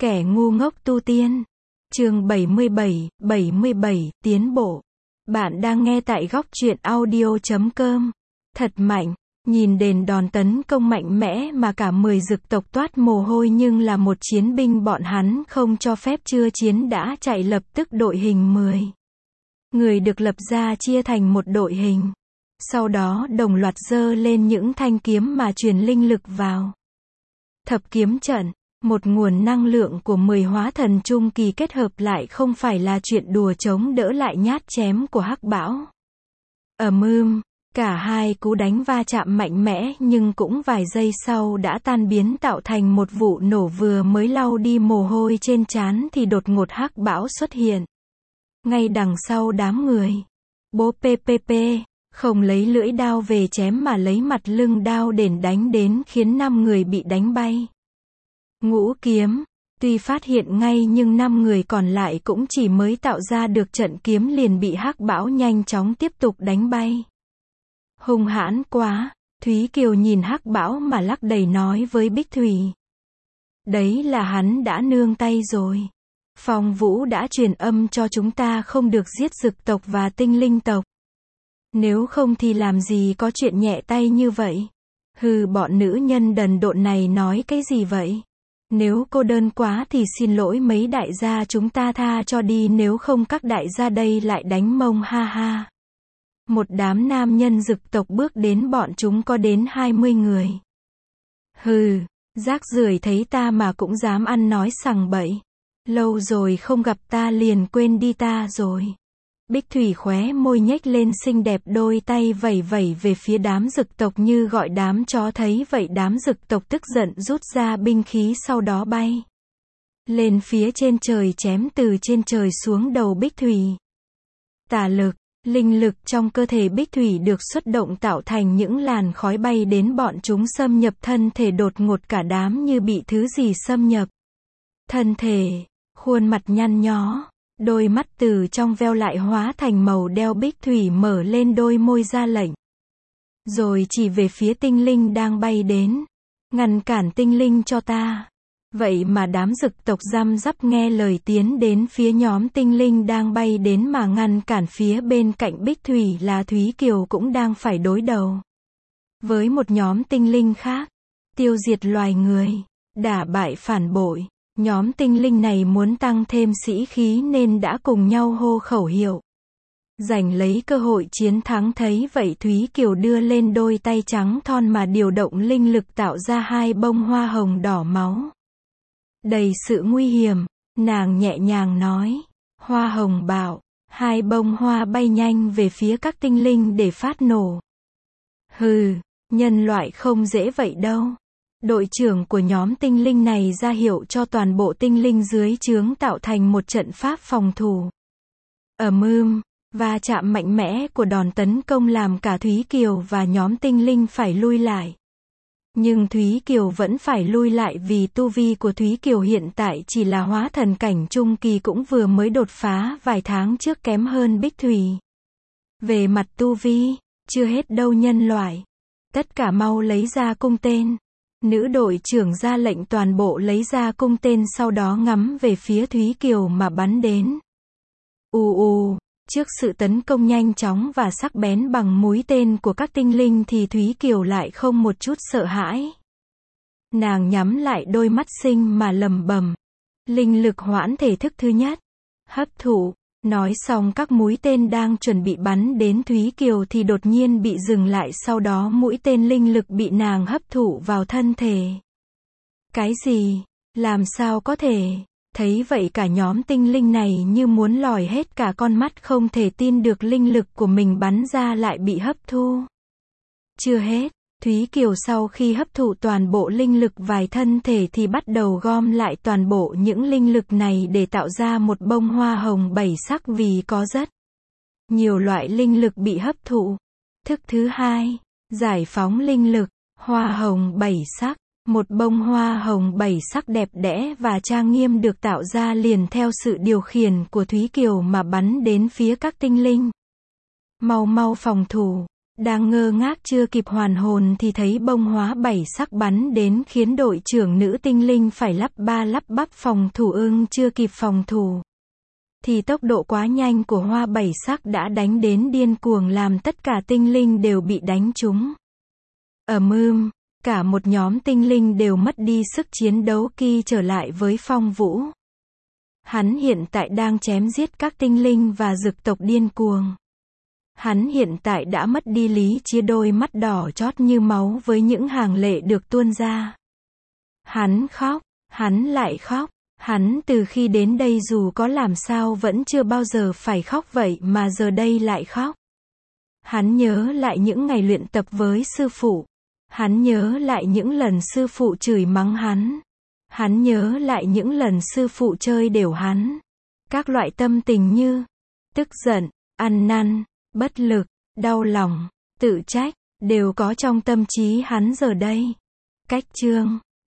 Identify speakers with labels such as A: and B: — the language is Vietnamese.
A: Kẻ ngu ngốc tu tiên. Chương 77, tiến bộ. Bạn đang nghe tại góc truyện audio.com. Thật mạnh. Nhìn đền đòn tấn công mạnh mẽ mà cả 10 dực tộc toát mồ hôi, nhưng là một chiến binh bọn hắn không cho phép chưa chiến đã chạy, lập tức đội hình 10 người được lập ra chia thành một đội hình. Sau đó đồng loạt giơ lên những thanh kiếm mà truyền linh lực vào. Thập kiếm trận, một nguồn năng lượng của 10 hóa thần trung kỳ kết hợp lại không phải là chuyện đùa, chống đỡ lại nhát chém của Hắc Bão. Cả hai cú đánh va chạm mạnh mẽ nhưng cũng vài giây sau đã tan biến, tạo thành một vụ nổ. Vừa mới lau đi mồ hôi trên trán thì đột ngột Hắc Bão xuất hiện ngay đằng sau đám người. Bố PPP, không lấy lưỡi đao về chém mà lấy mặt lưng đao đền đánh đến, khiến 5 người bị đánh bay. Ngũ kiếm, tuy phát hiện ngay nhưng 5 người còn lại cũng chỉ mới tạo ra được trận kiếm liền bị Hắc Bão nhanh chóng tiếp tục đánh bay. Hung hãn quá. Thúy Kiều nhìn Hắc Bão mà lắc đầy, nói với Bích Thủy. Đấy là hắn đã nương tay rồi. Phong Vũ đã truyền âm cho chúng ta không được giết dực tộc và tinh linh tộc. Nếu không thì làm gì có chuyện nhẹ tay như vậy. Bọn nữ nhân đần độn này nói cái gì vậy? Nếu cô đơn quá thì xin lỗi mấy đại gia, chúng ta tha cho đi, nếu không các đại gia đây lại đánh mông, ha ha. Một đám nam nhân dực tộc bước đến, bọn chúng có đến 20 người. Rác rưởi thấy ta mà cũng dám ăn nói sằng bậy. Lâu rồi không gặp ta liền quên đi ta rồi. Bích Thủy khóe môi nhếch lên xinh đẹp, đôi tay vẩy vẩy về phía đám dực tộc như gọi đám chó. Thấy vậy đám dực tộc tức giận rút ra binh khí, sau đó bay lên phía trên trời, chém từ trên trời xuống đầu Bích Thủy. Tà lực, linh lực trong cơ thể Bích Thủy được xuất động, tạo thành những làn khói bay đến bọn chúng, xâm nhập thân thể. Đột ngột cả đám như bị thứ gì xâm nhập thân thể, khuôn mặt nhăn nhó, đôi mắt từ trong veo lại hóa thành màu đeo. Bích Thủy mở lên đôi môi ra lệnh, rồi chỉ về phía tinh linh đang bay đến. Ngăn cản tinh linh cho ta. Vậy mà đám dực tộc răm rắp nghe lời tiến đến phía nhóm tinh linh đang bay đến mà ngăn cản. Phía bên cạnh Bích Thủy là Thúy Kiều cũng đang phải đối đầu với một nhóm tinh linh khác. Tiêu diệt loài người, đả bại phản bội. Nhóm tinh linh này muốn tăng thêm sĩ khí nên đã cùng nhau hô khẩu hiệu, giành lấy cơ hội chiến thắng. Thấy vậy Thúy Kiều đưa lên đôi tay trắng thon mà điều động linh lực, tạo ra 2 bông hoa hồng đỏ máu. Đầy sự nguy hiểm, nàng nhẹ nhàng nói. Hoa hồng bạo. 2 bông hoa bay nhanh về phía các tinh linh để phát nổ. Nhân loại không dễ vậy đâu. Đội trưởng của nhóm tinh linh này ra hiệu cho toàn bộ tinh linh dưới trướng tạo thành một trận pháp phòng thủ. Va chạm mạnh mẽ của đòn tấn công làm cả Thúy Kiều và nhóm tinh linh phải lui lại. Nhưng Thúy Kiều vẫn phải lui lại vì tu vi của Thúy Kiều hiện tại chỉ là hóa thần cảnh trung kỳ, cũng vừa mới đột phá vài tháng trước, kém hơn Bích Thủy. Về mặt tu vi, chưa hết đâu nhân loại. Tất cả mau lấy ra cung tên. Nữ đội trưởng ra lệnh toàn bộ lấy ra cung tên, sau đó ngắm về phía Thúy Kiều mà bắn đến. Trước sự tấn công nhanh chóng và sắc bén bằng mũi tên của các tinh linh thì Thúy Kiều lại không một chút sợ hãi. Nàng nhắm lại đôi mắt xinh mà lẩm bẩm. Linh lực hoãn thể thức thứ nhất. Hấp thụ. Nói xong các mũi tên đang chuẩn bị bắn đến Thúy Kiều thì đột nhiên bị dừng lại, sau đó mũi tên linh lực bị nàng hấp thụ vào thân thể. Cái gì? Làm sao có thể? Thấy vậy cả nhóm tinh linh này như muốn lòi hết cả con mắt, không thể tin được linh lực của mình bắn ra lại bị hấp thu. Chưa hết, Thúy Kiều sau khi hấp thụ toàn bộ linh lực vài thân thể thì bắt đầu gom lại toàn bộ những linh lực này để tạo ra một bông hoa hồng 7 sắc, vì có rất nhiều loại linh lực bị hấp thụ. Thức thứ hai, giải phóng linh lực, hoa hồng 7 sắc. Một bông hoa hồng 7 sắc đẹp đẽ và trang nghiêm được tạo ra liền theo sự điều khiển của Thúy Kiều mà bắn đến phía các tinh linh. Mau mau phòng thủ. Đang ngơ ngác chưa kịp hoàn hồn thì thấy bông hóa 7 sắc bắn đến khiến đội trưởng nữ tinh linh phải lắp ba lắp bắp phòng thủ, chưa kịp phòng thủ thì tốc độ quá nhanh của hoa 7 sắc đã đánh đến điên cuồng làm tất cả tinh linh đều bị đánh trúng. Cả một nhóm tinh linh đều mất đi sức chiến đấu khi trở lại với Phong Vũ. Hắn hiện tại đang chém giết các tinh linh và dực tộc điên cuồng. Hắn hiện tại đã mất đi lý trí, đôi mắt đỏ chót như máu với những hàng lệ được tuôn ra. Hắn khóc, hắn lại khóc. Hắn từ khi đến đây dù có làm sao vẫn chưa bao giờ phải khóc vậy mà giờ đây lại khóc. Hắn nhớ lại những ngày luyện tập với sư phụ. Hắn nhớ lại những lần sư phụ chửi mắng hắn. Hắn nhớ lại những lần sư phụ chơi đểu hắn. Các loại tâm tình như tức giận, ăn năn, bất lực, đau lòng, tự trách, đều có trong tâm trí hắn giờ đây. Cách chương